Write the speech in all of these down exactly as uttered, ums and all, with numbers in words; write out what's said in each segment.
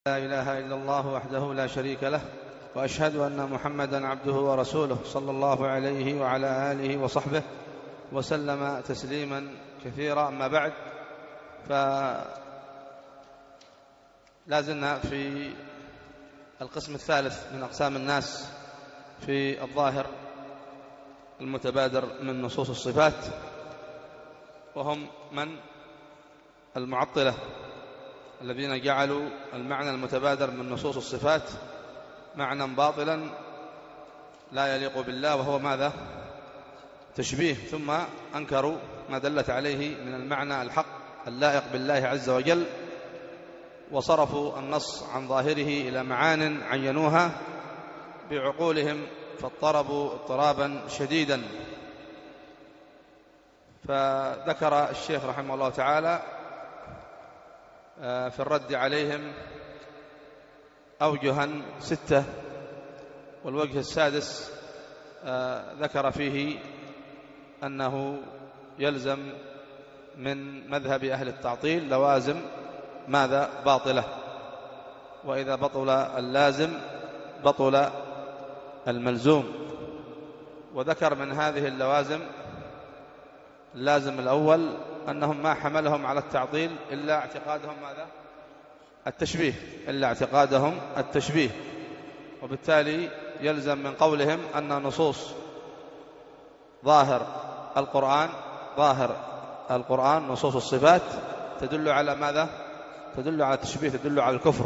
لا إله إلا الله وحده لا شريك له، وأشهد أن محمدًا عبده ورسوله صلى الله عليه وعلى آله وصحبه وسلم تسليمًا كثيرا. أما بعد، فلا زلنا في القسم الثالث من أقسام الناس في الظاهر المتبادر من نصوص الصفات، وهم من المعطلة الذين جعلوا المعنى المتبادر من نصوص الصفات معنى باطلا لا يليق بالله، وهو ماذا؟ تشبيه. ثم أنكروا ما دلت عليه من المعنى الحق اللائق بالله عز وجل، وصرفوا النص عن ظاهره إلى معان عينوها بعقولهم، فاضطربوا اضطرابا شديدا. فذكر الشيخ رحمه الله تعالى في الرد عليهم أوجها ستة، والوجه السادس ذكر فيه أنه يلزم من مذهب أهل التعطيل لوازم ماذا؟ باطلة، وإذا بطل اللازم بطل الملزوم. وذكر من هذه اللوازم اللازم الأول أنهم ما حملهم على التعطيل إلا اعتقادهم ماذا؟ التشبيه، إلا اعتقادهم التشبيه. وبالتالي يلزم من قولهم أن نصوص ظاهر القرآن ظاهر القرآن نصوص الصفات تدل على ماذا؟ تدل على التشبيه، تدل على الكفر.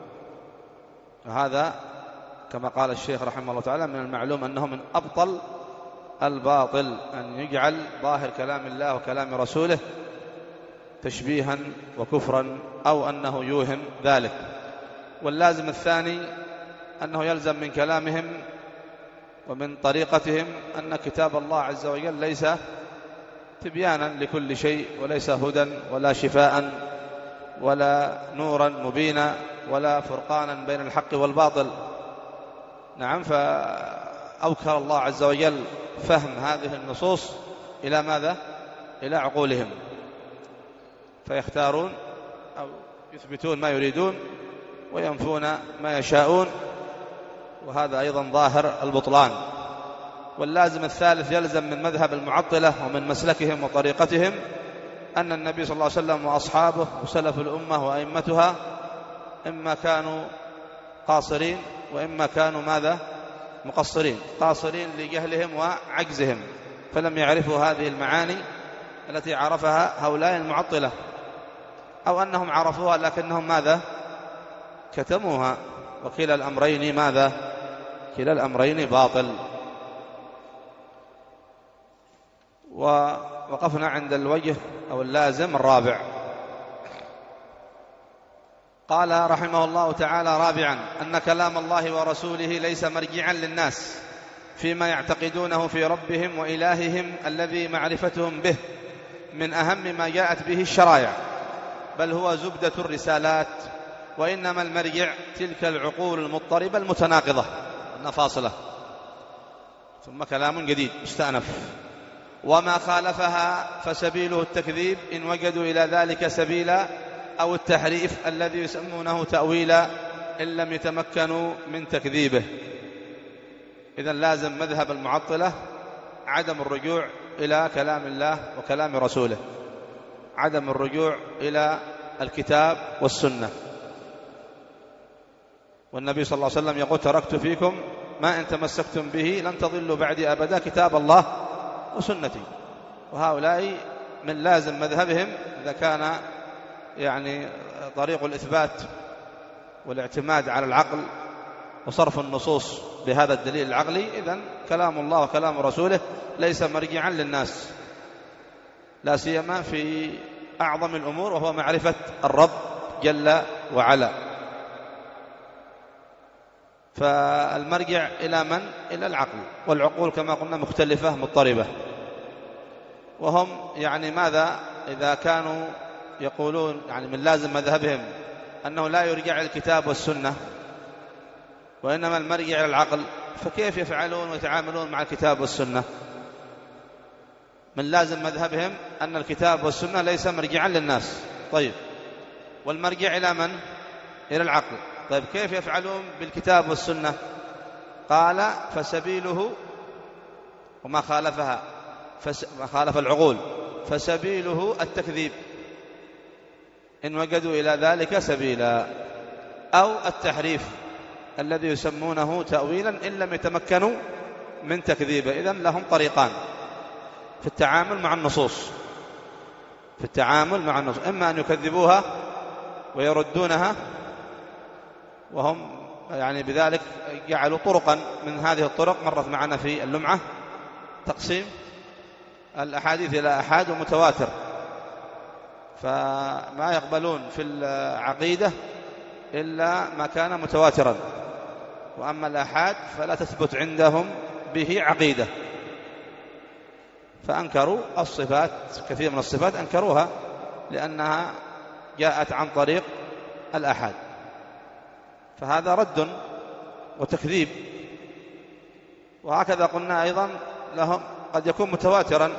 وهذا كما قال الشيخ رحمه الله تعالى من المعلوم أنه من أبطل الباطل أن يجعل ظاهر كلام الله وكلام رسوله تشبيها وكفرا، أو أنه يوهم ذلك. واللازم الثاني أنه يلزم من كلامهم ومن طريقتهم أن كتاب الله عز وجل ليس تبيانا لكل شيء، وليس هدى ولا شفاء ولا نورا مبينا ولا فرقانا بين الحق والباطل. نعم، فأوكل الله عز وجل فهم هذه النصوص إلى ماذا؟ إلى عقولهم، فيختارون أو يثبتون ما يريدون وينفون ما يشاءون، وهذا أيضا ظاهر البطلان. واللازم الثالث يلزم من مذهب المعطلة ومن مسلكهم وطريقتهم أن النبي صلى الله عليه وسلم وأصحابه وسلف الأمة وأئمتها إما كانوا قاصرين وإما كانوا ماذا؟ مقصرين. قاصرين لجهلهم وعجزهم، فلم يعرفوا هذه المعاني التي عرفها هؤلاء المعطلة، أو أنهم عرفوها لكنهم ماذا؟ كتموها. وكلا الأمرين ماذا؟ كلا الأمرين باطل. ووقفنا عند الوجه أو اللازم الرابع. قال رحمه الله تعالى: رابعا أن كلام الله ورسوله ليس مرجعا للناس فيما يعتقدونه في ربهم وإلههم الذي معرفتهم به من أهم ما جاءت به الشرائع، بل هو زبدة الرسالات، وإنما المرجع تلك العقول المضطربة المتناقضة النفاصلة. ثم كلام جديد مستأنف: وما خالفها فسبيله التكذيب إن وجدوا إلى ذلك سبيلا، أو التحريف الذي يسمونه تأويلا إن لم يتمكنوا من تكذيبه. إذن لازم مذهب المعطلة عدم الرجوع إلى كلام الله وكلام رسوله، عدم الرجوع إلى الكتاب والسنة. والنبي صلى الله عليه وسلم يقول: تركت فيكم ما إن تمسكتم به لن تضلوا بعدي أبدا، كتاب الله وسنتي. وهؤلاء من لازم مذهبهم إذا كان يعني طريق الإثبات والاعتماد على العقل وصرف النصوص بهذا الدليل العقلي، إذن كلام الله وكلام رسوله ليس مرجعا للناس، لا سيما في أعظم الأمور وهو معرفة الرب جل وعلا. فالمرجع إلى من؟ إلى العقل، والعقول كما قلنا مختلفة مضطربة. وهم يعني ماذا؟ إذا كانوا يقولون يعني من لازم مذهبهم أنه لا يرجع إلى الكتاب والسنة وإنما المرجع إلى العقل، فكيف يفعلون ويتعاملون مع الكتاب والسنة؟ من لازم مذهبهم أن الكتاب والسنة ليس مرجعا للناس. طيب، والمرجع إلى من؟ إلى العقل. طيب كيف يفعلون بالكتاب والسنة؟ قال فسبيله، وما خالفها فس... ما خالف العقول فسبيله التكذيب إن وجدوا إلى ذلك سبيلا، أو التحريف الذي يسمونه تأويلا إن لم يتمكنوا من تكذيبه. إذن لهم طريقان في التعامل مع النصوص في التعامل مع النصوص إما أن يكذبوها ويردونها، وهم يعني بذلك جعلوا طرقا من هذه الطرق مرت معنا في اللمعة تقسيم الأحاديث إلى أحاد ومتواتر، فما يقبلون في العقيدة إلا ما كان متواترا، وأما الأحاد فلا تثبت عندهم به عقيدة، فأنكروا الصفات، كثير من الصفات أنكروها لأنها جاءت عن طريق الأحاد، فهذا رد وتكذيب. وهكذا قلنا أيضا لهم قد يكون متواترا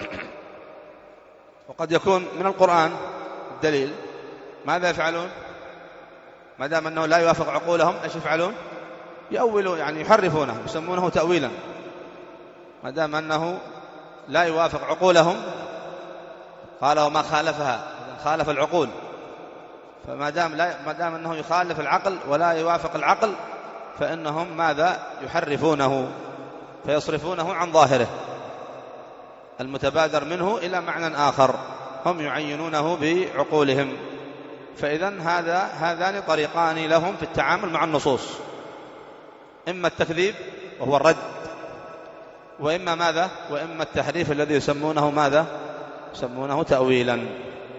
وقد يكون من القرآن الدليل، ماذا يفعلون؟ ما دام أنه لا يوافق عقولهم ايش يفعلون؟ يؤولون، يعني يحرفونه، يسمونه تأويلا. ما دام أنه لا يوافق عقولهم، قال وما خالفها، خالف العقول، فما دام لا ما دام أنه يخالف العقل ولا يوافق العقل فإنهم ماذا؟ يحرفونه، فيصرفونه عن ظاهره المتبادر منه إلى معنى آخر هم يعينونه بعقولهم. فإذن هذا هذان طريقان لهم في التعامل مع النصوص، إما التكذيب وهو الرد، وإما ماذا؟ وإما التحريف الذي يسمونه ماذا؟ يسمونه تأويلا.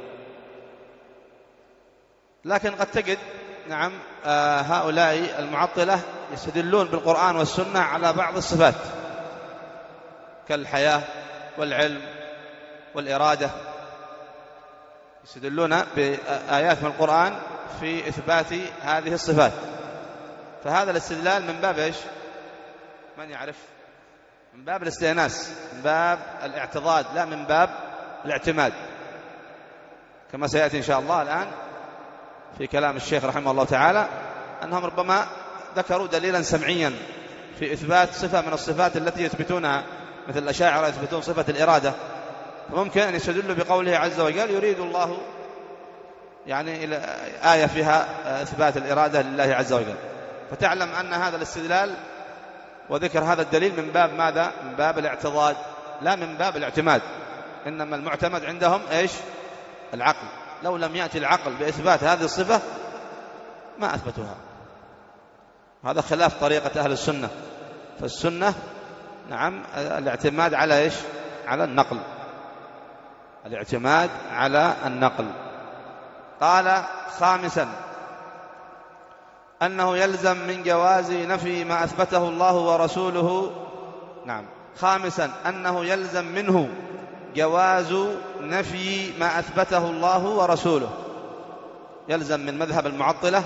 لكن قد تجد نعم آه هؤلاء المعطلة يستدلون بالقرآن والسنة على بعض الصفات كالحياة والعلم والإرادة، يستدلون بآيات من القرآن في إثبات هذه الصفات، فهذا الاستدلال من باب إيش؟ من يعرف؟ من باب الاستئناس، من باب الاعتضاد، لا من باب الاعتماد، كما سيأتي إن شاء الله الآن في كلام الشيخ رحمه الله تعالى أنهم ربما ذكروا دليلا سمعيا في إثبات صفة من الصفات التي يثبتونها، مثل الأشاعرة يثبتون صفة الإرادة، فممكن أن يستدلوا بقوله عز وجل يريد الله، يعني إلى آية فيها إثبات الإرادة لله عز وجل، فتعلم أن هذا الاستدلال وذكر هذا الدليل من باب ماذا؟ من باب الاعتضاد لا من باب الاعتماد، إنما المعتمد عندهم إيش؟ العقل. لو لم يأتي العقل بإثبات هذه الصفة ما أثبتوها. هذا خلاف طريقة أهل السنة، فالسنة نعم الاعتماد على إيش؟ على النقل، الاعتماد على النقل. قال خامسا أنه يلزم من جواز نفي ما أثبته الله ورسوله. نعم خامسا أنه يلزم منه جواز نفي ما أثبته الله ورسوله، يلزم من مذهب المعطلة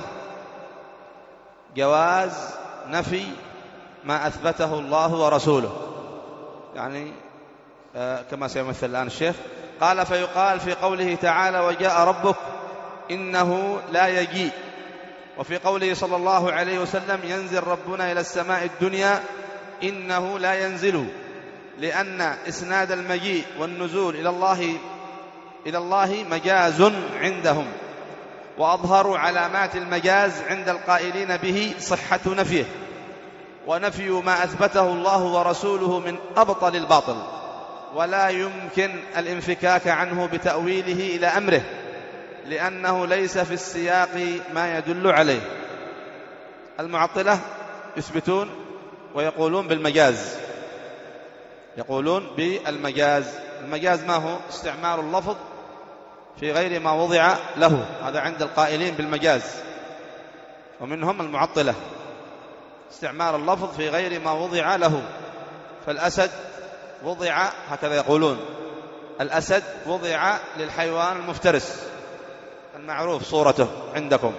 جواز نفي ما أثبته الله ورسوله، يعني آه كما سيمثل الآن الشيخ. قال فيقال في قوله تعالى وجاء ربك إنه لا يجيء، وفي قوله صلى الله عليه وسلم ينزل ربنا إلى السماء الدنيا إنه لا ينزل، لأن إسناد المجيء والنزول إلى الله إلى الله مجاز عندهم، وأظهر علامات المجاز عند القائلين به صحة نفيه، ونفي ما أثبته الله ورسوله من أبطل الباطل، ولا يمكن الانفكاك عنه بتأويله إلى أمره، لأنه ليس في السياق ما يدل عليه. المعطلة يثبتون ويقولون بالمجاز، يقولون بالمجاز. المجاز ما هو؟ استعمال اللفظ في غير ما وضع له، هذا عند القائلين بالمجاز، ومنهم المعطلة، استعمال اللفظ في غير ما وضع له. فالأسد وضع، هكذا يقولون، الأسد وضع للحيوان المفترس المعروف صورته عندكم،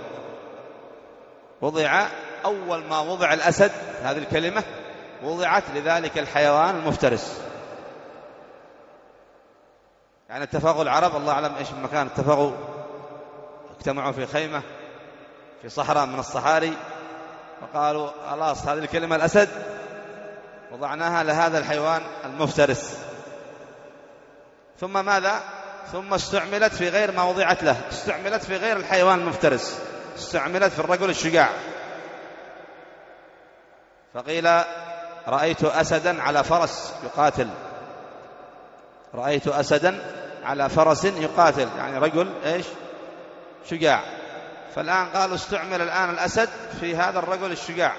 وضع أول ما وضع الأسد، هذه الكلمة وضعت لذلك الحيوان المفترس. يعني اتفقوا العرب، الله أعلم إيش المكان، اتفقوا اجتمعوا في خيمة في صحراء من الصحاري، وقالوا خلاص هذه الكلمة الأسد وضعناها لهذا الحيوان المفترس. ثم ماذا؟ ثم استعملت في غير ما وضعت له، استعملت في غير الحيوان المفترس، استعملت في الرجل الشجاع. فقيل رأيت أسدا على فرس يقاتل، رأيت أسدا على فرس يقاتل، يعني رجل إيش؟ شجاع. فالآن قالوا استعمل الآن الأسد في هذا الرجل الشجاع،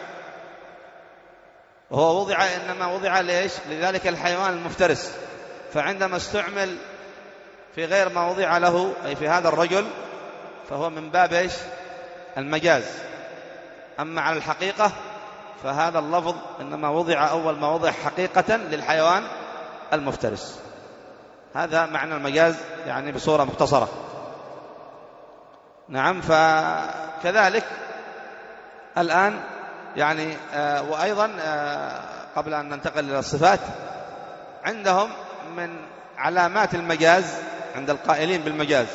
وهو وضع إنما وضع ليش؟ لذلك الحيوان المفترس. فعندما استعمل في غير ما وضع له، أي في هذا الرجل، فهو من باب إيش؟ المجاز. أما على الحقيقة فهذا اللفظ إنما وضع أول ما وضع حقيقة للحيوان المفترس. هذا معنى المجاز يعني بصورة مختصرة. نعم. فكذلك الآن يعني آه وأيضا آه قبل أن ننتقل إلى الصفات، عندهم من علامات المجاز عند القائلين بالمجاز،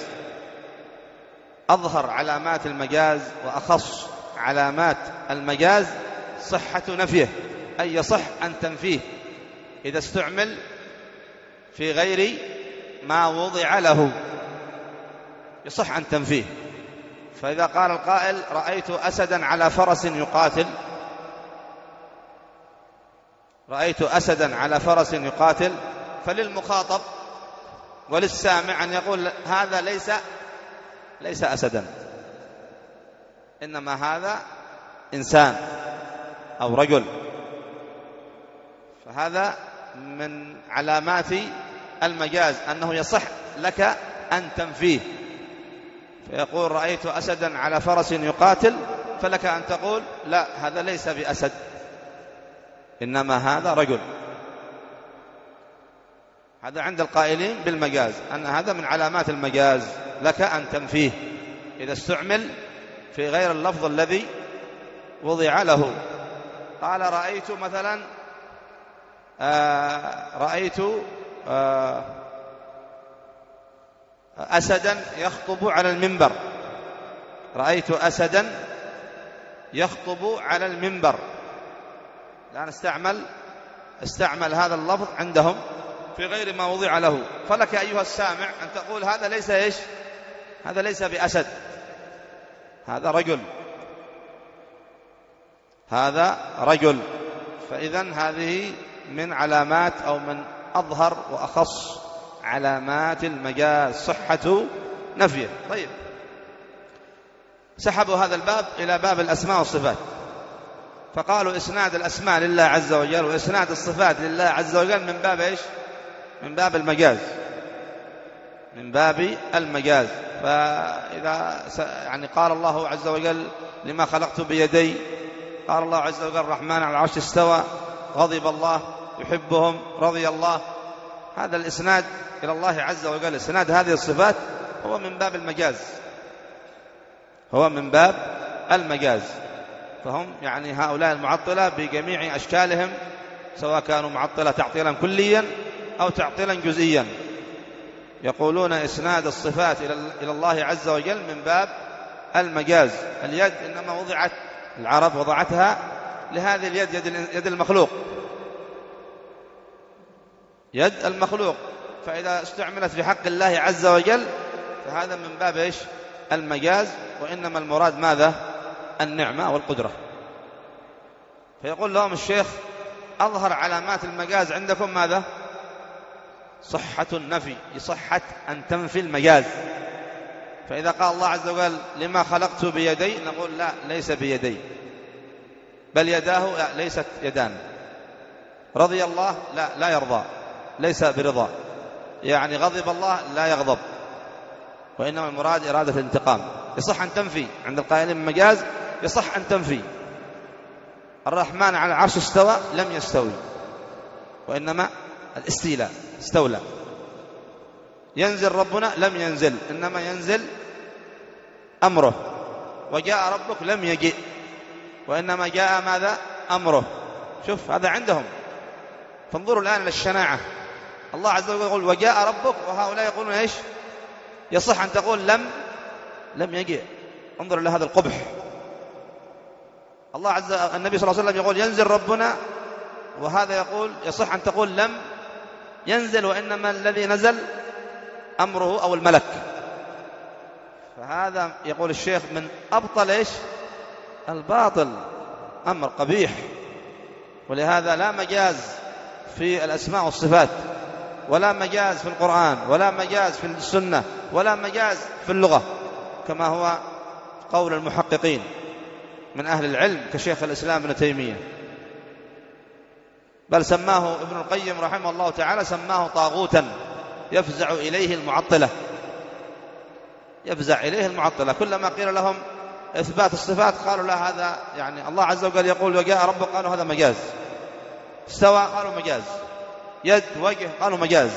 أظهر علامات المجاز وأخص علامات المجاز صحة نفيه، أي يصح أن تنفيه إذا استعمل في غير ما وضع له، يصح أن تنفيه. فإذا قال القائل رأيت أسدا على فرس يقاتل، رأيت أسدا على فرس يقاتل، فللمخاطب وللسامع أن يقول هذا ليس ليس أسدا، إنما هذا إنسان أو رجل. فهذا من علامات المجاز أنه يصح لك أن تنفيه. فيقول رأيت أسدا على فرس يقاتل، فلك أن تقول لا، هذا ليس بأسد، إنما هذا رجل. هذا عند القائلين بالمجاز، أن هذا من علامات المجاز لك أن تنفيه إذا استعمل في غير اللفظ الذي وضع له. قال رأيت مثلا آه رأيت آه أسدا يخطب على المنبر، رأيت أسدا يخطب على المنبر. الآن استعمل استعمل هذا اللفظ عندهم في غير ما وضع له. فلك أيها السامع أن تقول هذا ليس إيش؟ هذا ليس بأسد، هذا رجل، هذا رجل. فإذن هذه من علامات أو من أظهر وأخص علامات المجاز صحة نفيه. طيب، سحبوا هذا الباب إلى باب الأسماء والصفات، فقالوا إسناد الأسماء لله عز وجل وإسناد الصفات لله عز وجل من باب إيش؟ من باب المجاز، من باب المجاز. فإذا يعني قال الله عز وجل لما خلقت بيدي، قال الله عز وجل الرحمن على العرش استوى، غضب الله، يحبهم، رضي الله، هذا الإسناد إلى الله عز وجل، إسناد هذه الصفات هو من باب المجاز، هو من باب المجاز. فهم يعني هؤلاء المعطلة بجميع أشكالهم، سواء كانوا معطلة تعطيلا كليا أو تعطيلا جزئيا، يقولون إسناد الصفات إلى الله عز وجل من باب المجاز. اليد إنما وضعت، العرب وضعتها لهذه اليد، يد المخلوق، يد المخلوق. فإذا استعملت في حق الله عز وجل فهذا من باب إيش؟ المجاز. وإنما المراد ماذا؟ النعمة والقدرة. فيقول لهم الشيخ أظهر علامات المجاز عندكم ماذا؟ صحة النفي، صحة أن تنفي المجاز. فإذا قال الله عز وجل لما خلقت بيدي، نقول لا، ليس بيدي، بل يداه لا، ليست يدان. رضي الله، لا، لا يرضى، ليس برضا. يعني غضب الله، لا يغضب، وإنما المراد إرادة الانتقام. يصح أن تنفي عند القائلين بالمجاز، يصح أن تنفي. الرحمن على العرش استوى، لم يستوي، وإنما الاستيلاء، استولى. ينزل ربنا، لم ينزل، إنما ينزل أمره. وجاء ربك، لم يجئ، وإنما جاء ماذا؟ أمره. شوف هذا عندهم. فانظروا الآن للشناعة. الله عز وجل يقول وجاء ربك، وهؤلاء يقولون إيش؟ يصح أن تقول لم لم يجئ. انظر إلى هذا القبح. الله عز وجل النبي صلى الله عليه وسلم يقول ينزل ربنا، وهذا يقول يصح أن تقول لم ينزل، وإنما الذي نزل أمره أو الملك. فهذا يقول الشيخ من أبطل إيش الباطل، أمر قبيح. ولهذا لا مجاز في الأسماء والصفات، ولا مجاز في القرآن، ولا مجاز في السنة، ولا مجاز في اللغة، كما هو قول المحققين من أهل العلم كشيخ الإسلام ابن تيمية. بل سماه ابن القيم رحمه الله تعالى سماه طاغوتا يفزع إليه المعطلة، يفزع إليه المعطلة. كلما قيل لهم إثبات الصفات قالوا لا، هذا يعني الله عز وجل يقول وجاء ربك، قالوا هذا مجاز. استوى قالوا مجاز. يد وجه قالوا مجاز.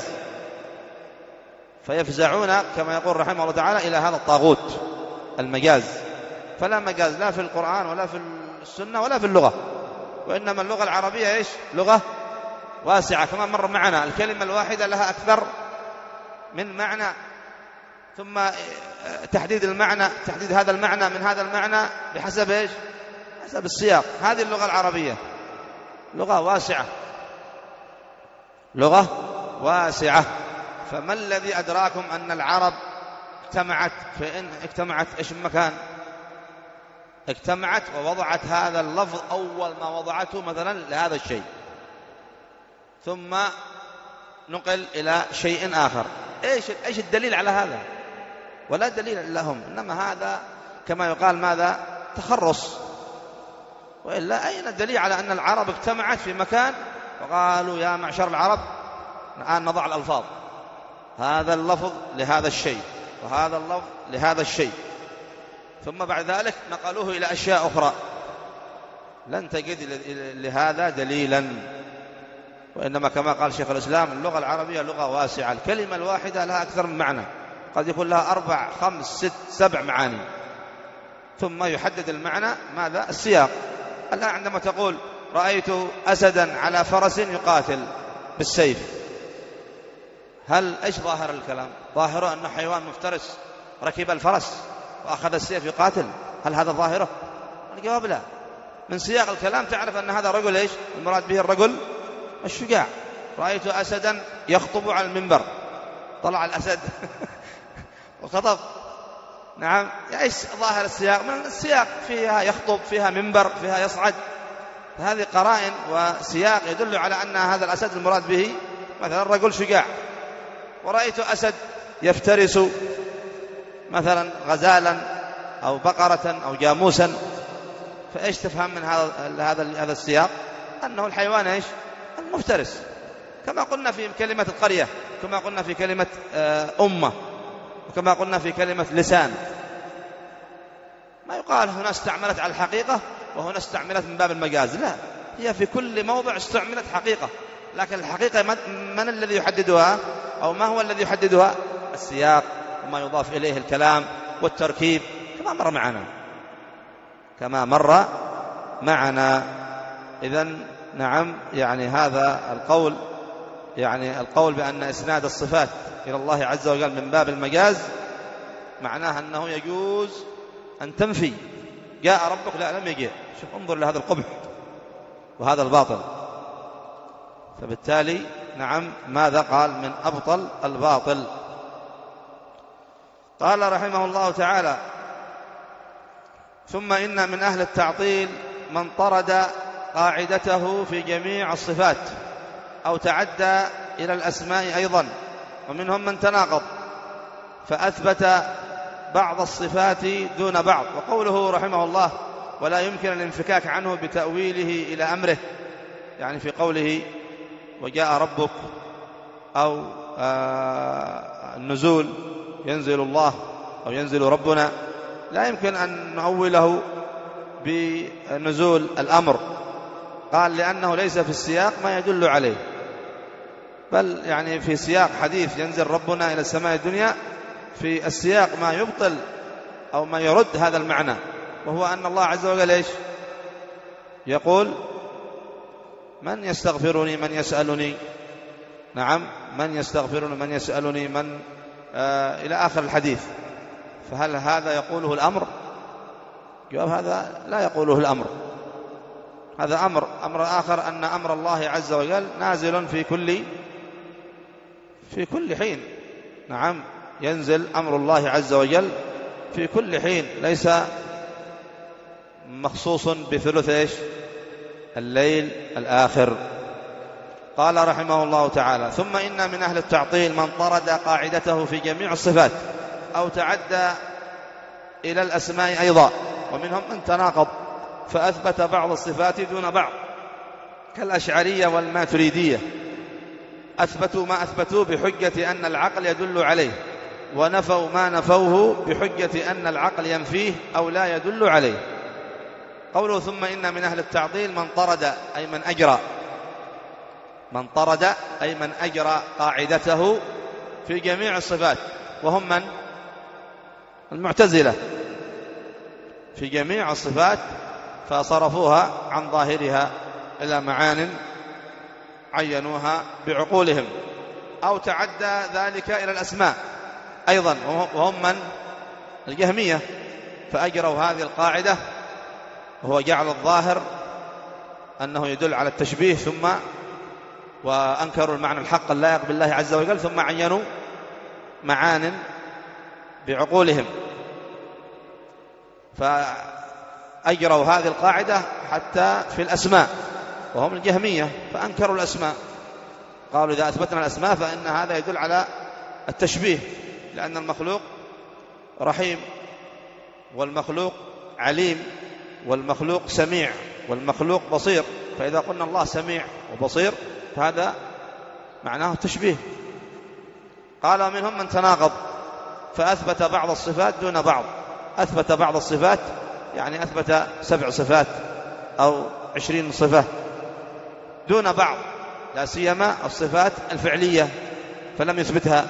فيفزعون كما يقول رحمه الله تعالى إلى هذا الطاغوت المجاز. فلا مجاز لا في القرآن ولا في السنة ولا في اللغة، وإنما اللغة العربية إيش لغة واسعة، كما مر معنا الكلمة الواحدة لها أكثر من معنى، ثم تحديد المعنى، تحديد هذا المعنى من هذا المعنى بحسب إيش حسب السياق. هذه اللغة العربية لغة واسعة، لغة واسعة. فما الذي أدراكم أن العرب اجتمعت فإن اجتمعت إيش المكان اجتمعت ووضعت هذا اللفظ أول ما وضعته مثلا لهذا الشيء، ثم نقل إلى شيء آخر. إيش إيش الدليل على هذا؟ ولا دليل لهم، إنما هذا كما يقال ماذا تخرص. وإلا أين الدليل على أن العرب اجتمعت في مكان وقالوا يا معشر العرب الآن نضع الألفاظ، هذا اللفظ لهذا الشيء وهذا اللفظ لهذا الشيء، ثم بعد ذلك نقلوه إلى أشياء أخرى. لن تجد لهذا دليلا. وإنما كما قال شيخ الإسلام اللغة العربية لغة واسعة، الكلمة الواحدة لها أكثر من معنى، قد يكون لها أربع خمس ست سبع معاني، ثم يحدد المعنى ماذا السياق. الآن عندما تقول رأيت أسدا على فرس يقاتل بالسيف، هل إيش ظاهر الكلام؟ ظاهره أنه حيوان مفترس ركب الفرس وأخذ السيف يقاتل، هل هذا ظاهره؟ الجواب لا. من سياق الكلام تعرف أن هذا رجل إيش المراد به الرجل الشجاع. رأيت أسدا يخطب على المنبر، طلع الأسد وخطب. نعم، إيش ظاهر السياق؟ من السياق فيها يخطب، فيها منبر، فيها يصعد. هذه قرائن وسياق يدل على أن هذا الأسد المراد به مثلا رجل شجاع. ورأيت أسد يفترس مثلا غزالا أو بقرة أو جاموسا، فإيش تفهم من هذا هذا هذا السياق؟ أنه الحيوان إيش المفترس. كما قلنا في كلمة القرية، كما قلنا في كلمة أمة، وكما قلنا في كلمة لسان. ما يقال هنا استعملت على الحقيقة وهنا استعملت من باب المجاز، لا، هي في كل موضع استعملت حقيقة، لكن الحقيقة من الذي يحددها أو ما هو الذي يحددها؟ السياق وما يضاف إليه الكلام والتركيب، كما مر معنا كما مر معنا إذن نعم، يعني هذا القول يعني القول بأن إسناد الصفات إلى الله عز وجل من باب المجاز معناه أنه يجوز أن تنفي جاء ربك، لا لم يجيء. شوف انظر لهذا القبح وهذا الباطل. فبالتالي نعم ماذا قال؟ من أبطل الباطل. قال رحمه الله تعالى: ثم إن من أهل التعطيل من طرد قاعدته في جميع الصفات أو تعدى إلى الأسماء أيضا، ومنهم من تناقض فأثبت بعض الصفات دون بعض. وقوله رحمه الله: ولا يمكن الانفكاك عنه بتأويله إلى أمره، يعني في قوله وجاء ربك أو آه النزول ينزل الله أو ينزل ربنا، لا يمكن أن نؤوله بنزول الأمر. قال لأنه ليس في السياق ما يدل عليه، بل يعني في سياق حديث ينزل ربنا إلى السماء الدنيا في السياق ما يبطل أو ما يرد هذا المعنى، وهو أن الله عز وجل إيش يقول: من يستغفرني من يسألني. نعم، من يستغفرني من يسألني من آه إلى آخر الحديث. فهل هذا يقوله الأمر؟ جواب: هذا لا يقوله الأمر، هذا أمر. أمر آخر أن أمر الله عز وجل نازل في كل في كل حين. نعم، ينزل أمر الله عز وجل في كل حين، ليس مخصوص بثلث إيش؟ الليل الآخر. قال رحمه الله تعالى: ثم إن من أهل التعطيل من طرد قاعدته في جميع الصفات أو تعدى إلى الأسماء أيضا، ومنهم من تناقض فأثبت بعض الصفات دون بعض، كالأشعرية والماتريدية، أثبتوا ما أثبتوه بحجة أن العقل يدل عليه، ونفوا ما نفوه بحجة أن العقل ينفيه أو لا يدل عليه. قوله ثم إن من أهل التعطيل من طرد أي من أجرى، من طرد أي من أجرى قاعدته في جميع الصفات، وهم من؟ المعتزلة، في جميع الصفات، فصرفوها عن ظاهرها إلى معان عينوها بعقولهم، أو تعدى ذلك إلى الأسماء أيضا، وهم من؟ الجهمية، فأجروا هذه القاعدة، وهو جعل الظاهر أنه يدل على التشبيه، ثم وأنكروا المعنى الحق اللائق بالله عز وجل، ثم عينوا معان بعقولهم، فأجروا هذه القاعدة حتى في الأسماء، وهم الجهمية، فأنكروا الأسماء، قالوا إذا أثبتنا الأسماء فإن هذا يدل على التشبيه، لأن المخلوق رحيم، والمخلوق عليم، والمخلوق سميع، والمخلوق بصير، فإذا قلنا الله سميع وبصير فهذا معناه تشبيه. قال: ومنهم من تناقض فأثبت بعض الصفات دون بعض. أثبت بعض الصفات يعني أثبت سبع صفات أو عشرين صفة دون بعض، لا سيما الصفات الفعلية فلم يثبتها.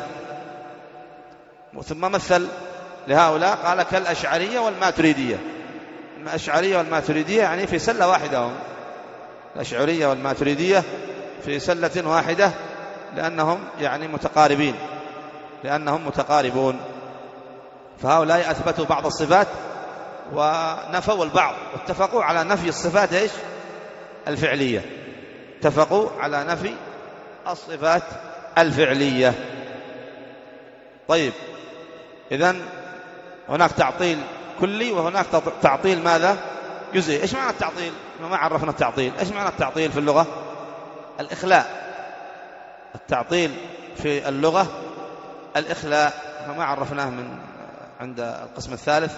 ثم مثل لهؤلاء قال: كالأشعرية والماتريدية. الأشعرية والماتريدية يعني في سلة واحدة هم، الأشعرية والماتريدية في سلة واحدة، لأنهم يعني متقاربين، لأنهم متقاربون. فهؤلاء أثبتوا بعض الصفات ونفوا البعض، واتفقوا على نفي الصفات إيش؟ الفعلية، اتفقوا على نفي الصفات الفعلية. طيب، إذن هناك تعطيل كلي وهناك تعطيل ماذا؟ جزئي. إيش معنى التعطيل؟ ما عرفنا التعطيل. إيش معنى التعطيل في اللغة؟ الإخلاء. التعطيل في اللغة الإخلاء، ما عرفناه من عند القسم الثالث،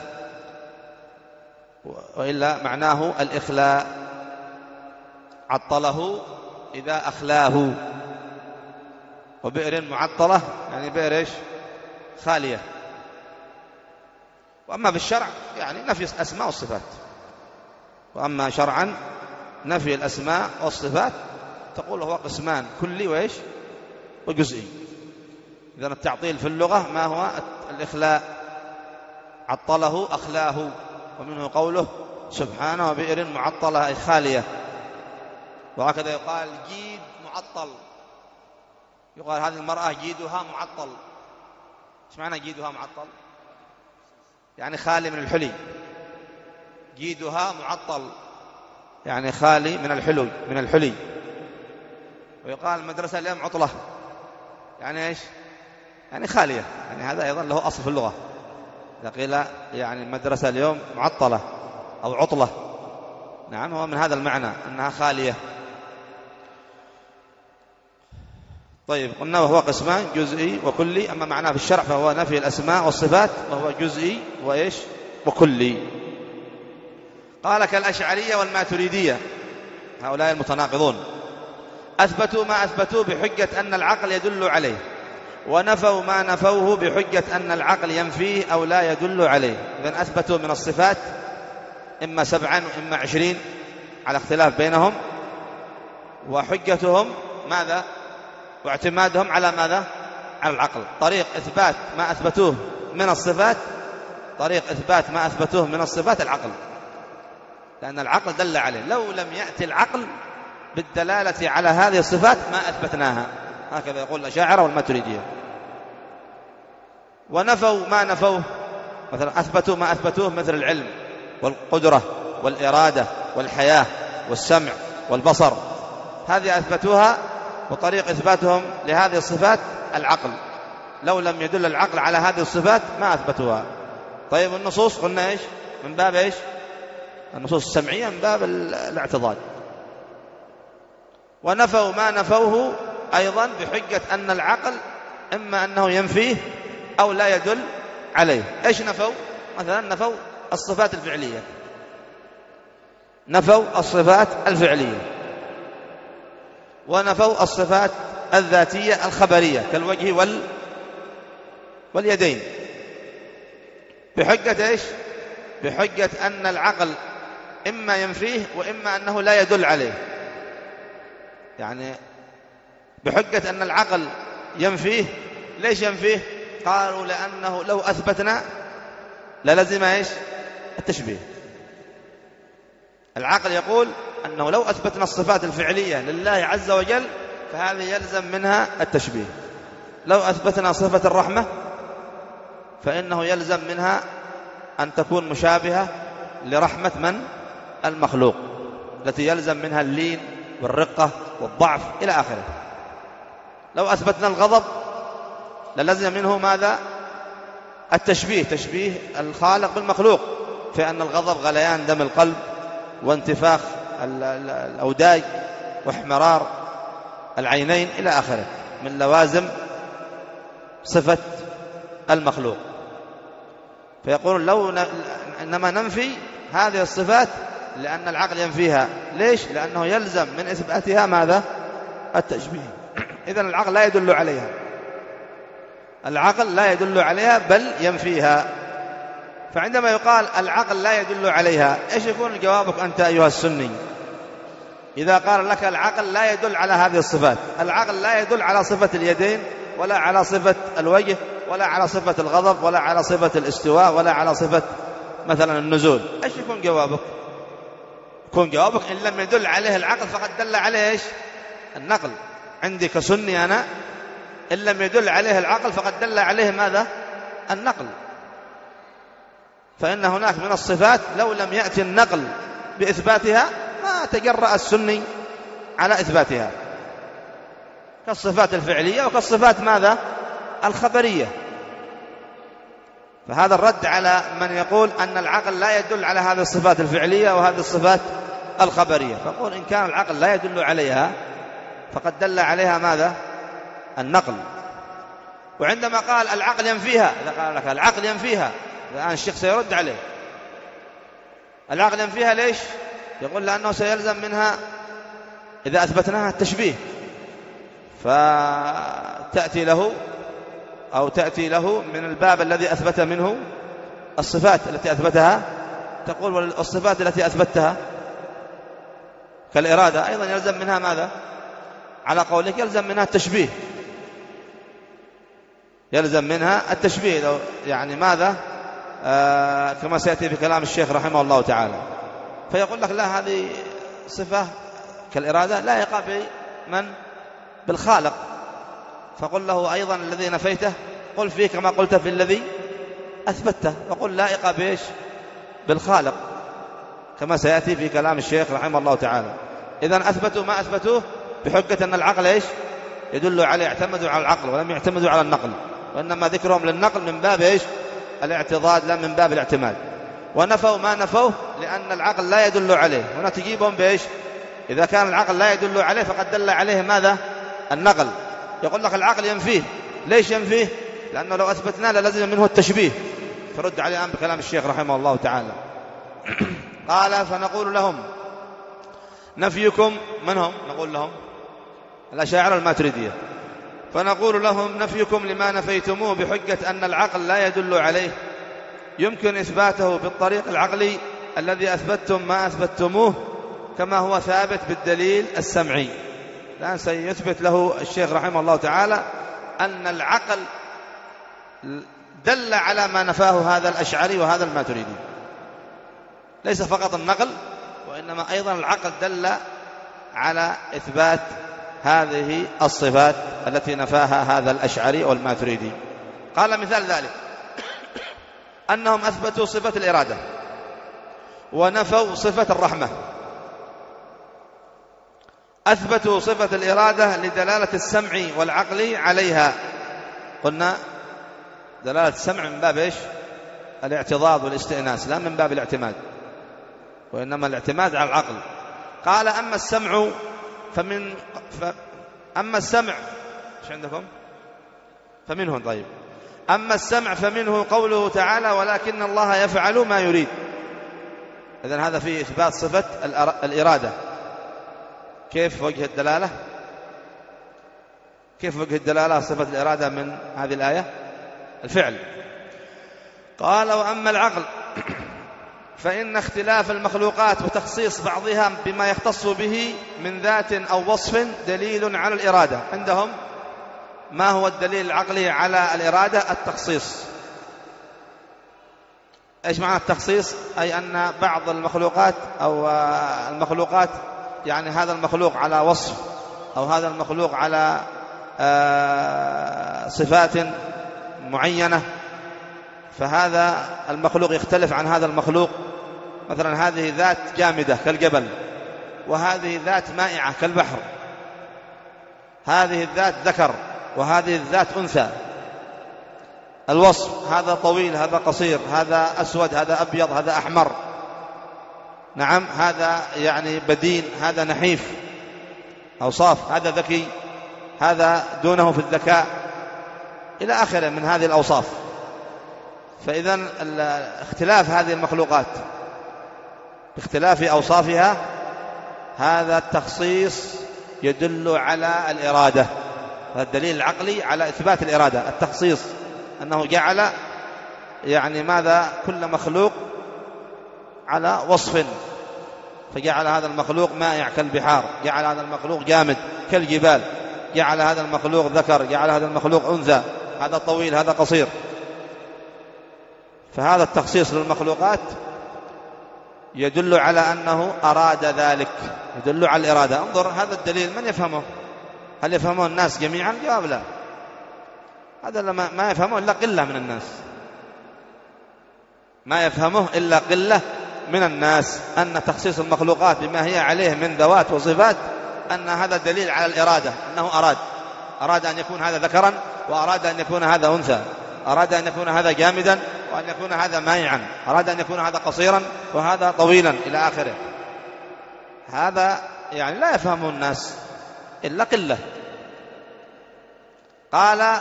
وإلا معناه الإخلاء، عطله إذا أخلاه. وبئر معطلة يعني بئر إيش؟ خالية. وأما في الشرع يعني نفي الأسماء والصفات. وأما شرعا نفي الأسماء والصفات تقول هو قسمان: كلي وإيش؟ وجزئي. إذن التعطيل في اللغة ما هو؟ الإخلاء، عطله أخلاه. ومنه قوله سبحانه: وبئر معطلة أي خالية. وهكذا يقال جيد معطل، يقال هذه المرأة جيدها معطل. ايش معنى جيدها معطل؟ يعني خالي من الحلي. جيدها معطل يعني خالي من الحلي من الحلي. ويقال المدرسة اليوم عطلة، يعني ايش؟ يعني خالية. يعني هذا أيضا له أصل في اللغة. إذا قيل يعني المدرسة اليوم معطلة أو عطلة، نعم، هو من هذا المعنى أنها خالية. طيب، قلنا وهو قسمان: جزئي وكلي. أما معناه في الشرع فهو نفي الأسماء والصفات، وهو جزئي وإيش؟ وكلي. قال: كالأشعرية والماتريدية، هؤلاء المتناقضون، أثبتوا ما أثبتوه بحجة أن العقل يدل عليه، ونفوا ما نفوه بحجة أن العقل ينفيه أو لا يدل عليه. إذن أثبتوا من الصفات إما سبعا وإما عشرين على اختلاف بينهم، وحجتهم ماذا؟ واعتمادهم على ماذا؟ على العقل. طريق إثبات ما أثبتوه من الصفات، طريق إثبات ما أثبتوه من الصفات العقل، لأن العقل دل عليه. لو لم يأتي العقل بالدلالة على هذه الصفات ما أثبتناها. هكذا يقول الأشاعرة والماتريدية. ونفوا ما نفوه، مثلا أثبتوا ما أثبتوه مثل العلم والقدرة والإرادة والحياة والسمع والبصر، هذه أثبتوها، وطريق إثباتهم لهذه الصفات العقل. لو لم يدل العقل على هذه الصفات ما أثبتوها. طيب النصوص قلنا إيش؟ من باب إيش؟ النصوص السمعية من باب الاعتضاد. ونفوا ما نفوه أيضا بحجة أن العقل إما أنه ينفيه أو لا يدل عليه. إيش نفوا؟ مثلا نفوا الصفات الفعلية، نفوا الصفات الفعلية، ونفوا الصفات الذاتية الخبرية كالوجه وال واليدين بحجة إيش؟ بحجة أن العقل إما ينفيه وإما أنه لا يدل عليه. يعني بحجة أن العقل ينفيه. ليش ينفيه؟ قالوا لأنه لو أثبتنا للزم إيش؟ التشبيه. العقل يقول أنه لو أثبتنا الصفات الفعلية لله عز وجل فهذه يلزم منها التشبيه. لو أثبتنا صفة الرحمة فإنه يلزم منها أن تكون مشابهة لرحمة من؟ المخلوق، التي يلزم منها اللين والرقة والضعف إلى آخره. لو أثبتنا الغضب للزم منه ماذا؟ التشبيه، تشبيه الخالق بالمخلوق، فإن الغضب غليان دم القلب وانتفاخ الأوداج واحمرار العينين إلى آخره من لوازم صفة المخلوق. فيقول لو ن... إنما ننفي هذه الصفات لأن العقل ينفيها. ليش؟ لأنه يلزم من إثباتها ماذا؟ التشبيه. إذن العقل لا يدل عليها، العقل لا يدل عليها بل ينفيها. فعندما يقال العقل لا يدل عليها، إيش يكون جوابك أنت أيها السني إذا قال لك العقل لا يدل على هذه الصفات؟ العقل لا يدل على صفة اليدين ولا على صفة الوجه ولا على صفة الغضب ولا على صفة الاستواء ولا على صفة مثلا النزول. إيش يكون جوابك؟ يكون جوابك إن لم يدل عليه العقل فقد دل عليه إيش؟ النقل. عندي كسني أنا إن لم يدل عليه العقل فقد دل عليه ماذا؟ النقل. فإن هناك من الصفات لو لم يأتي النقل بإثباتها ما تجرأ السني على إثباتها، كالصفات الفعلية وكالصفات ماذا؟ الخبرية. فهذا الرد على من يقول أن العقل لا يدل على هذه الصفات الفعلية وهذه الصفات الخبرية. فقول إن كان العقل لا يدل عليها فقد دل عليها ماذا؟ النقل. وعندما قال العقل ينفيها، إذا قال لك العقل ينفيها الآن الشيخ سيرد عليه. العقل ينفيها ليش؟ يقول لأنه سيلزم منها إذا أثبتناها التشبيه، فتأتي له أو تأتي له من الباب الذي أثبت منه الصفات التي أثبتها، تقول والصفات التي أثبتها كالإرادة أيضا يلزم منها ماذا؟ على قولك يلزم منها التشبيه، يلزم منها التشبيه. يعني ماذا؟ آه كما سيأتي في كلام الشيخ رحمه الله تعالى. فيقول لك لا، هذه صفة كالإرادة لائقة بمن؟ بالخالق. فقل له أيضا الذي نفيته قل فيه كما قلت في الذي أثبته، وقل لائقة بإيش؟ بالخالق، كما سيأتي في كلام الشيخ رحمه الله تعالى. إذن أثبتوا ما أثبتوه بحجة أن العقل إيش؟ يدل عليه، اعتمدوا على العقل ولم يعتمدوا على النقل، وإنما ذكرهم للنقل من باب إيش؟ الاعتضاد لا من باب الاعتماد. ونفوا ما نفوه لأن العقل لا يدل عليه. هنا تجيبهم بإيش؟ إذا كان العقل لا يدل عليه فقد دل عليه ماذا؟ النقل. يقول لك العقل ينفيه. ليش ينفيه؟ لأنه لو أثبتنا للزم منه التشبيه. فرد عليه الآن بكلام الشيخ رحمه الله تعالى. قال فنقول لهم نفيكم، من هم؟ نقول لهم الأشاعرة الماتريدية. فنقول لهم نفيكم لما نفيتموه بحجة أن العقل لا يدل عليه يمكن إثباته بالطريق العقلي الذي أثبتتم ما أثبتتموه كما هو ثابت بالدليل السمعي. الآن سيثبت له الشيخ رحمه الله تعالى أن العقل دل على ما نفاه هذا الأشعري وهذا الماتريدي، ليس فقط النقل وإنما أيضا العقل دل على إثبات هذه الصفات التي نفاها هذا الأشعري والماتريدي. قال مثال ذلك أنهم أثبتوا صفة الإرادة ونفوا صفة الرحمة. أثبتوا صفة الإرادة لدلالة السمع والعقل عليها. قلنا دلالة السمع من باب إيش؟ الاعتضاد والاستئناس، لا من باب الاعتماد، وإنما الاعتماد على العقل. قال أما السمع فمن ف... أما السمع إيش عندكم؟ فمنه. طيب، أما السمع فمنه قوله تعالى ولكن الله يفعل ما يريد. إذن هذا فيه إثبات صفة الإرادة. كيف وجه الدلالة؟ كيف وجه الدلالة صفة الإرادة من هذه الآية؟ الفعل. قال وأما العقل فإن اختلاف المخلوقات وتخصيص بعضها بما يختص به من ذات أو وصف دليل على الإرادة. عندهم ما هو الدليل العقلي على الإرادة؟ التخصيص. إيش معنى التخصيص؟ أي أن بعض المخلوقات أو المخلوقات، يعني هذا المخلوق على وصف أو هذا المخلوق على صفات معينة، فهذا المخلوق يختلف عن هذا المخلوق. مثلا هذه ذات جامدة كالجبل، وهذه ذات مائعة كالبحر. هذه الذات ذكر وهذه الذات أنثى. الوصف هذا طويل هذا قصير، هذا أسود هذا أبيض هذا أحمر. نعم، هذا يعني بدين هذا نحيف. أوصاف، هذا ذكي هذا دونه في الذكاء، إلى آخره من هذه الأوصاف. فإذا اختلاف هذه المخلوقات باختلاف أوصافها، هذا التخصيص يدل على الإرادة. هذا الدليل العقلي على إثبات الإرادة، التخصيص، أنه جعل يعني ماذا؟ كل مخلوق على وصف، فجعل هذا المخلوق مائع كالبحار، جعل هذا المخلوق جامد كالجبال، جعل هذا المخلوق ذكر، جعل هذا المخلوق أنثى، هذا طويل هذا قصير. فهذا التخصيص للمخلوقات يدل على أنه أراد ذلك، يدل على الإرادة. انظر هذا الدليل من يفهمه؟ هل يفهمه الناس جميعا؟ جواب لا. هذا ما يفهمه إلا قلة من الناس، ما يفهمه إلا قلة من الناس، أن تخصيص المخلوقات بما هي عليه من ذوات وصفات أن هذا دليل على الإرادة، أنه أراد أراد أن يكون هذا ذكرا، وأراد أن يكون هذا أنثى، أراد أن يكون هذا جامدا وأن يكون هذا مائعا، أراد أن يكون هذا قصيرا وهذا طويلا إلى آخره. هذا يعني لا يفهمه الناس إلا قلة. قال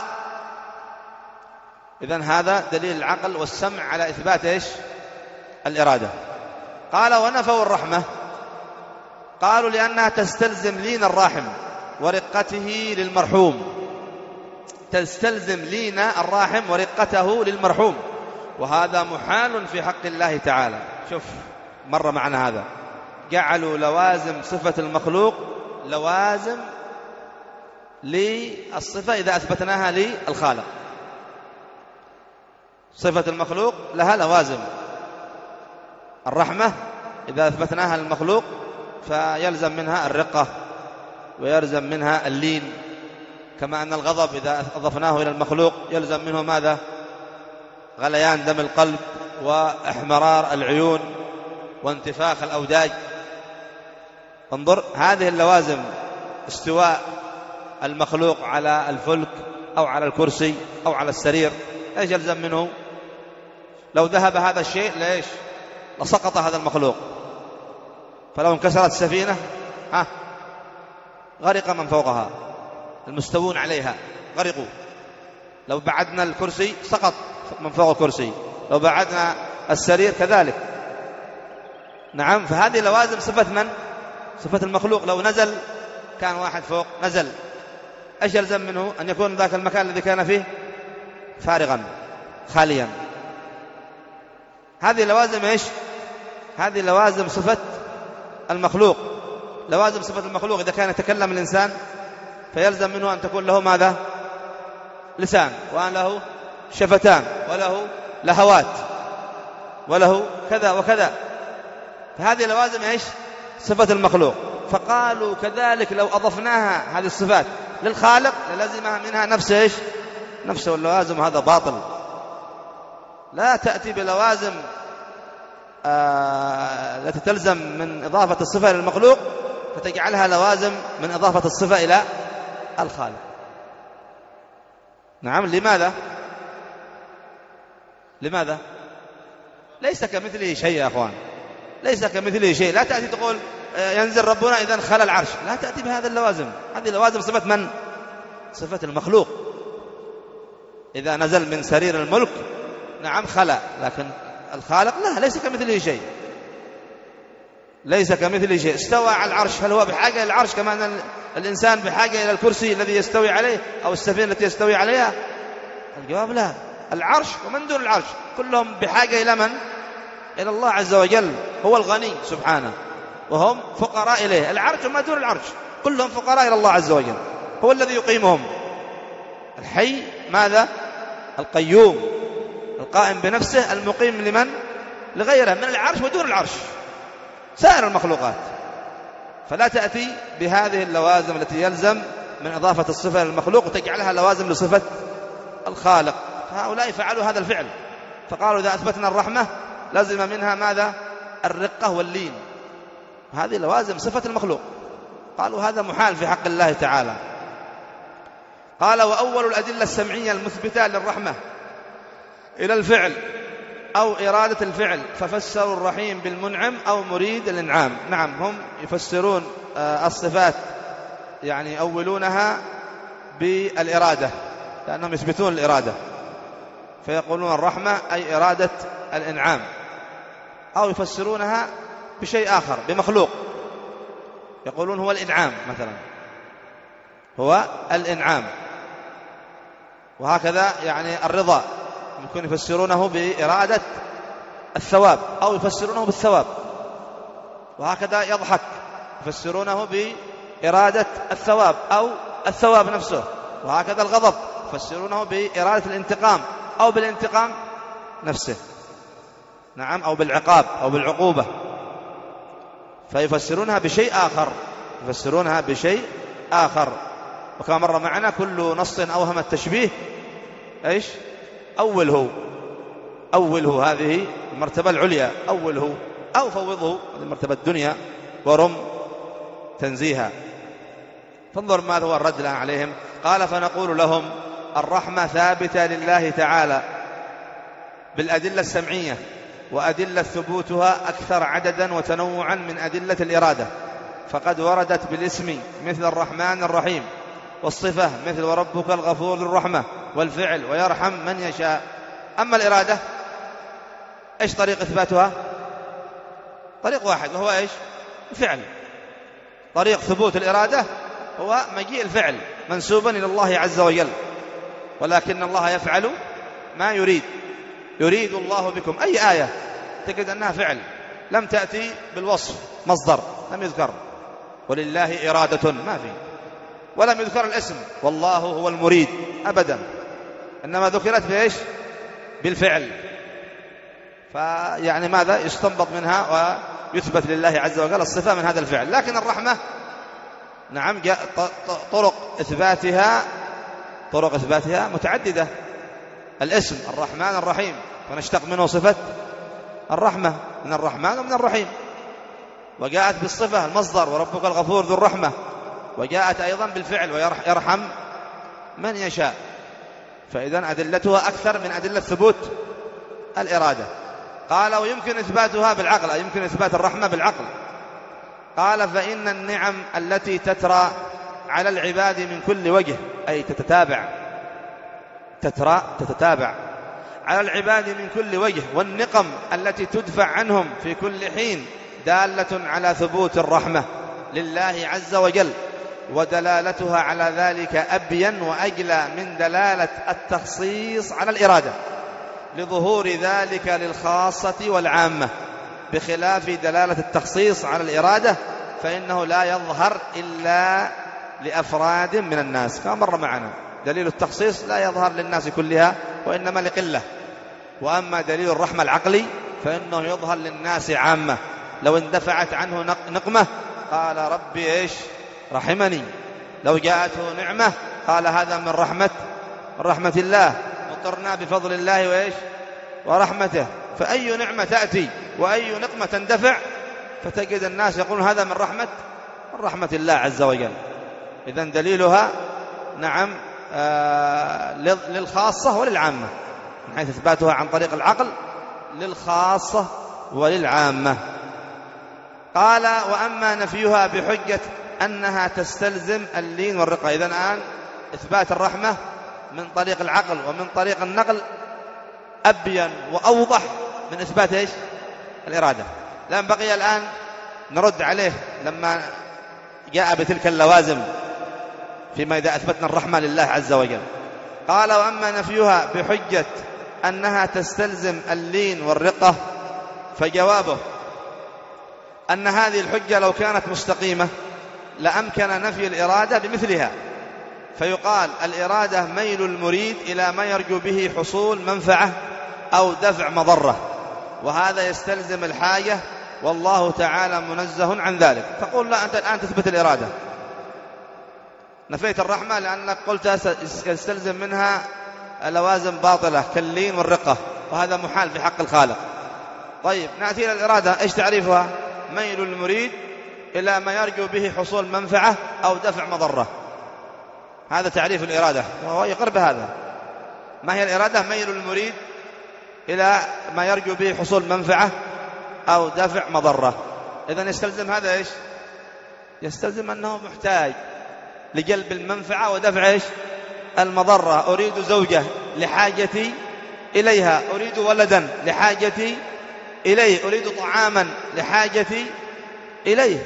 إذن هذا دليل العقل والسمع على إثبات إيش؟ الإرادة. قال ونفوا الرحمة، قالوا لأنها تستلزم لين الراحم ورقته للمرحوم، تستلزم لين الراحم ورقته للمرحوم، وهذا محال في حق الله تعالى. شوف مر معنا هذا، جعلوا لوازم صفة المخلوق لوازم للصفة إذا أثبتناها للخالق. صفة المخلوق لها لوازم. الرحمة إذا أثبتناها للمخلوق فيلزم منها الرقة ويلزم منها اللين، كما أن الغضب إذا أضفناه إلى المخلوق يلزم منه ماذا؟ غليان دم القلب وإحمرار العيون وانتفاخ الأوداج. انظر هذه اللوازم، استواء المخلوق على الفلك أو على الكرسي أو على السرير، ايش يلزم منه؟ لو ذهب هذا الشيء ليش؟ لسقط هذا المخلوق. فلو انكسرت السفينة ها غرق من فوقها، المستوون عليها غرقوا. لو بعدنا الكرسي سقط من فوق الكرسي، لو بعدنا السرير كذلك. نعم، فهذه لوازم صفة من؟ صفة المخلوق. لو نزل كان واحد فوق نزل، ايش يلزم منه؟ أن يكون ذاك المكان الذي كان فيه فارغا خاليا. هذه لوازم ايش؟ هذه لوازم صفة المخلوق. لوازم صفة المخلوق إذا كان يتكلم الإنسان فيلزم منه أن تكون له ماذا؟ لسان، وأن له شفتان، وله لهوات، وله كذا وكذا. فهذه لوازم ايش؟ صفة المخلوق. فقالوا كذلك لو أضفناها هذه الصفات للخالق للزمها منها نفس ايش؟ نفس اللوازم. هذا باطل. لا تأتي بلوازم التي آه تلزم من إضافة الصفة للمخلوق وتجعلها لوازم من إضافة الصفة إلى الخالق. نعم. لماذا؟ لماذا؟ ليس كمثله شيء يا أخوان، ليس كمثله شيء. لا تأتي تقول ينزل ربنا إذن خلى العرش، لا تأتي بهذا اللوازم. هذه لوازم صفة من؟ صفة المخلوق. إذا نزل من سرير الملك نعم خلى، لكن الخالق لا، ليس كمثله شيء، ليس كمثله شيء. استوى على العرش، هل هو بحاجة إلى العرش كما أن الإنسان بحاجة إلى الكرسي الذي يستوي عليه أو السفينة التي يستوي عليها؟ الجواب لا. العرش ومن دون العرش كلهم بحاجة إلى من؟ إلى الله عز وجل. هو الغني سبحانه وهم فقراء إليه. العرش وما دون العرش كلهم فقراء إلى الله عز وجل، هو الذي يقيمهم. الحي ماذا؟ القيوم القائم بنفسه المقيم لمن؟ لغيره من العرش ودون العرش سائر المخلوقات. فلا تأتي بهذه اللوازم التي يلزم من إضافة الصفة للمخلوق وتجعلها لوازم لصفة الخالق. هؤلاء فعلوا هذا الفعل، فقالوا إذا أثبتنا الرحمة لازم منها ماذا؟ الرقة واللين. هذه لوازم صفة المخلوق، قالوا هذا محال في حق الله تعالى. قال وأول الأدلة السمعية المثبتة للرحمة إلى الفعل أو إرادة الفعل، ففسروا الرحيم بالمنعم أو مريد الإنعام. نعم، هم يفسرون الصفات يعني أولونها بالإرادة، لأنهم يثبتون الإرادة، فيقولون الرحمة أي إرادة الإنعام، أو يفسرونها بشيء آخر بمخلوق، يقولون هو الإنعام مثلا، هو الإنعام. وهكذا يعني الرضا يمكن يفسرونه بإرادة الثواب أو يفسرونه بالثواب. وهكذا يضحك يفسرونه بإرادة الثواب أو الثواب نفسه. وهكذا الغضب يفسرونه بإرادة الانتقام أو بالانتقام نفسه، نعم، أو بالعقاب أو بالعقوبة. فيفسرونها بشيء آخر، يفسرونها بشيء آخر. وكما مر معنا كل نص أوهم التشبيه إيش؟ أوله أوله هذه المرتبة العليا، أوله أو فوضه هذه المرتبة الدنيا ورم تنزيها. فانظر ماذا هو الرد الآن عليهم. قال فنقول لهم الرحمة ثابتة لله تعالى بالأدلة السمعية، وأدلة ثبوتها أكثر عددا وتنوعا من أدلة الإرادة، فقد وردت بالاسم مثل الرحمن الرحيم، والصفة مثل وربك الغفور ذو الرحمة، والفعل ويرحم من يشاء. أما الإرادة إيش طريق إثباتها؟ طريق واحد، وهو إيش؟ الفعل. طريق ثبوت الإرادة هو مجيء الفعل منسوبا إلى الله عز وجل، ولكن الله يفعل ما يريد. يريد الله بكم أي آية تجد أنها فعل، لم تأتي بالوصف مصدر، لم يذكر ولله إرادة ما في، ولم يذكر الاسم والله هو المريد أبدا، إنما ذكرت بإيش؟ بالفعل. فيعني ماذا يستنبط منها ويثبت لله عز وجل الصفة من هذا الفعل. لكن الرحمة نعم جاء طرق إثباتها طرق إثباتها متعددة. الاسم الرحمن الرحيم فنشتق منه صفة الرحمة من الرحمن ومن الرحيم، وجاءت بالصفة المصدر وربك الغفور ذو الرحمة، وجاءت أيضا بالفعل ويرحم من يشاء. فإذن أدلتها أكثر من أدلة ثبوت الإرادة. قال ويمكن إثباتها بالعقل، أي يمكن إثبات الرحمة بالعقل. قال فإن النعم التي تترى على العباد من كل وجه، أي تتتابع تترى تتتابع على العباد من كل وجه، والنقم التي تدفع عنهم في كل حين دالة على ثبوت الرحمة لله عز وجل، ودلالتها على ذلك أبين وأجلى من دلالة التخصيص على الإرادة، لظهور ذلك للخاصة والعامة، بخلاف دلالة التخصيص على الإرادة فإنه لا يظهر إلا لأفراد من الناس. كما مر معنا دليل التخصيص لا يظهر للناس كلها وإنما لقلة، وأما دليل الرحمة العقلي فإنه يظهر للناس عامة. لو اندفعت عنه نقمة قال ربي إيش؟ رحمني. لو جاءته نعمة قال هذا من رحمة رحمة الله، مطرنا بفضل الله وإيش؟ ورحمته. فأي نعمة تأتي وأي نقمة تندفع فتجد الناس يقولون هذا من رحمة من رحمة الله عز وجل. إذن دليلها نعم آه للخاصة وللعامة، من حيث إثباتها عن طريق العقل للخاصة وللعامة. قال وأما نفيها بحجة أنها تستلزم اللين والرقة. إذن الآن إثبات الرحمة من طريق العقل ومن طريق النقل أبين وأوضح من إثبات إيش؟ الإرادة. لأن بقي الآن نرد عليه لما جاء بتلك اللوازم فيما إذا أثبتنا الرحمة لله عز وجل. قال وأما نفيها بحجة أنها تستلزم اللين والرقة فجوابه أن هذه الحجة لو كانت مستقيمة لأمكن نفي الإرادة بمثلها، فيقال الإرادة ميل المريد إلى ما يرجو به حصول منفعة أو دفع مضرة، وهذا يستلزم الحاجة والله تعالى منزه عن ذلك. تقول لا أنت الآن تثبت الإرادة، نفيت الرحمة لأنك قلت يستلزم منها لوازم باطلة كاللين والرقة، وهذا محال في حق الخالق. طيب نأتي إلى الإرادة، إيش تعريفها؟ ميل المريد إلى ما يرجو به حصول منفعة أو دفع مضرة، هذا تعريف الإرادة وهو يقر بهذا. ما هي الإرادة؟ ميل المريد إلى ما يرجو به حصول منفعة أو دفع مضرة. إذن يستلزم هذا إيش؟ يستلزم أنه محتاج لجلب المنفعة ودفع إيش؟ المضرة. أريد زوجة لحاجتي إليها، أريد ولدا لحاجتي إليه، أريد طعاما لحاجتي إليه.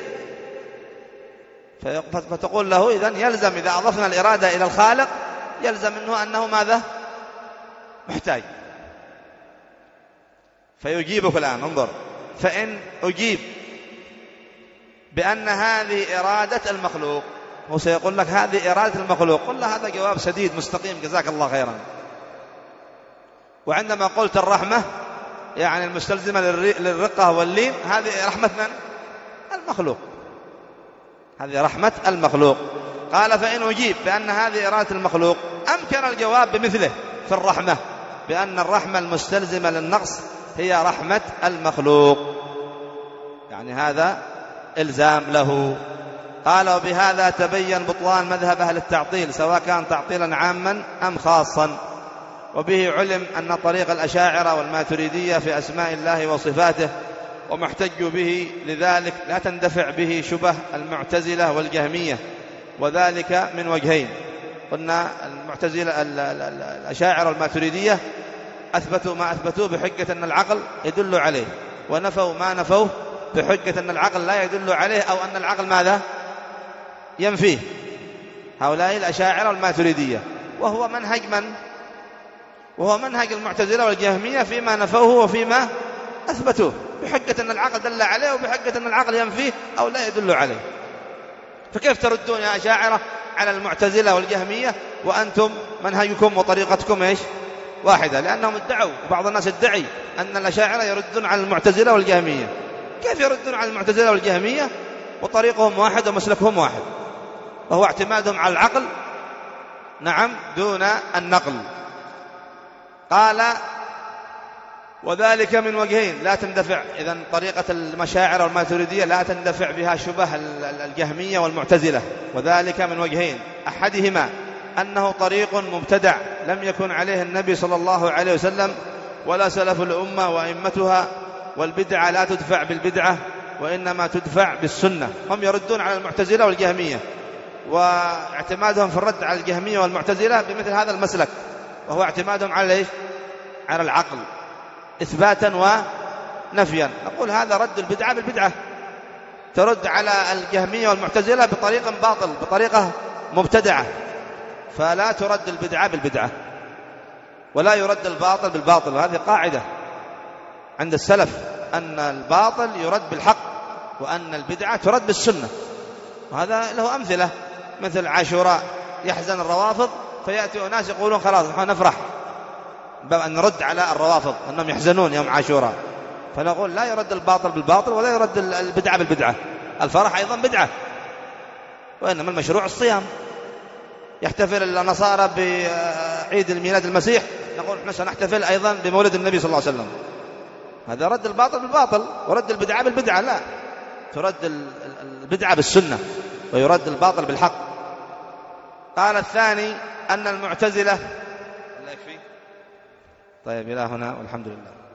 فتقول له إذن يلزم إذا أضفنا الإرادة إلى الخالق يلزم منه أنه ماذا؟ محتاج. فيجيبك الآن، انظر، فإن أجيب بأن هذه إرادة المخلوق، هو سيقول لك هذه إرادة المخلوق، قل له هذا جواب سديد مستقيم جزاك الله خيرا. وعندما قلت الرحمة يعني المستلزمة للرقة واللين، هذه رحمة من؟ المخلوق، هذه رحمة المخلوق. قال فإن أجيب بأن هذه إرادة المخلوق أمكن الجواب بمثله في الرحمة، بأن الرحمة المستلزمة للنقص هي رحمة المخلوق، يعني هذا إلزام له. قال وبهذا تبين بطلان مذهب أهل التعطيل سواء كان تعطيلا عاما أم خاصا. وبه علم أن طريق الأشاعرة والماتريدية في أسماء الله وصفاته وما احتجوا به لذلك لا تندفع به شبه المعتزلة والجهمية، وذلك من وجهين. قلنا المعتزلة الأشاعرة والماتريدية أثبتوا ما أثبتوه بحجة أن العقل يدل عليه، ونفوا ما نفوه بحجة أن العقل لا يدل عليه أو أن العقل ماذا؟ ينفيه. هؤلاء الأشاعرة والماتريدية، وهو منهج من؟ وهو منهج المعتزلة والجهمية فيما نفوه وفيما أثبتوه بحجة أن العقل دل عليه وبحجة أن العقل ينفيه أو لا يدل عليه. فكيف تردون يا أشاعرة على المعتزلة والجهمية وأنتم منهجكم وطريقتكم إيش؟ واحدة؟ لأنهم ادعوا، وبعض الناس ادعي أن الأشاعرة يردون على المعتزلة والجهمية. كيف يردون على المعتزلة والجهمية وطريقهم واحد ومسلكهم واحد، وهو اعتمادهم على العقل نعم دون النقل. قال وذلك من وجهين لا تندفع. إذن طريقة المشاعر والماتريدية لا تندفع بها شبه الجهمية والمعتزلة، وذلك من وجهين: أحدهما أنه طريق مبتدع لم يكن عليه النبي صلى الله عليه وسلم ولا سلف الأمة وأئمتها، والبدعة لا تدفع بالبدعة وإنما تدفع بالسنة. هم يردون على المعتزلة والجهمية، واعتمادهم في الرد على الجهمية والمعتزلة بمثل هذا المسلك، وهو اعتمادهم على إيش؟ على العقل إثباتا ونفيا. نقول هذا رد البدعة بالبدعة، ترد على الجهمية والمعتزلة بطريقة باطل، بطريقة مبتدعة، فلا ترد البدعة بالبدعة ولا يرد الباطل بالباطل. وهذه قاعدة عند السلف، أن الباطل يرد بالحق وأن البدعة ترد بالسنة. وهذا له أمثلة، مثل عاشوراء يحزن الروافض فيأتي أناس يقولون خلاص نحن نفرح، أن نرد على الروافض أنهم يحزنون يوم عاشوراء، فنقول لا يرد الباطل بالباطل ولا يرد البدعة بالبدعة. الفرح أيضا بدعة، وإنما المشروع الصيام. يحتفل النصارى بعيد الميلاد المسيح، نقول نحن سنحتفل أيضا بمولد النبي صلى الله عليه وسلم. هذا رد الباطل بالباطل ورد البدعة بالبدعة، لا، ترد البدعة بالسنة. ويرد الباطل بالحق. قال الثاني أن المعتزلة. الله يكفي. طيب إلى هنا والحمد لله.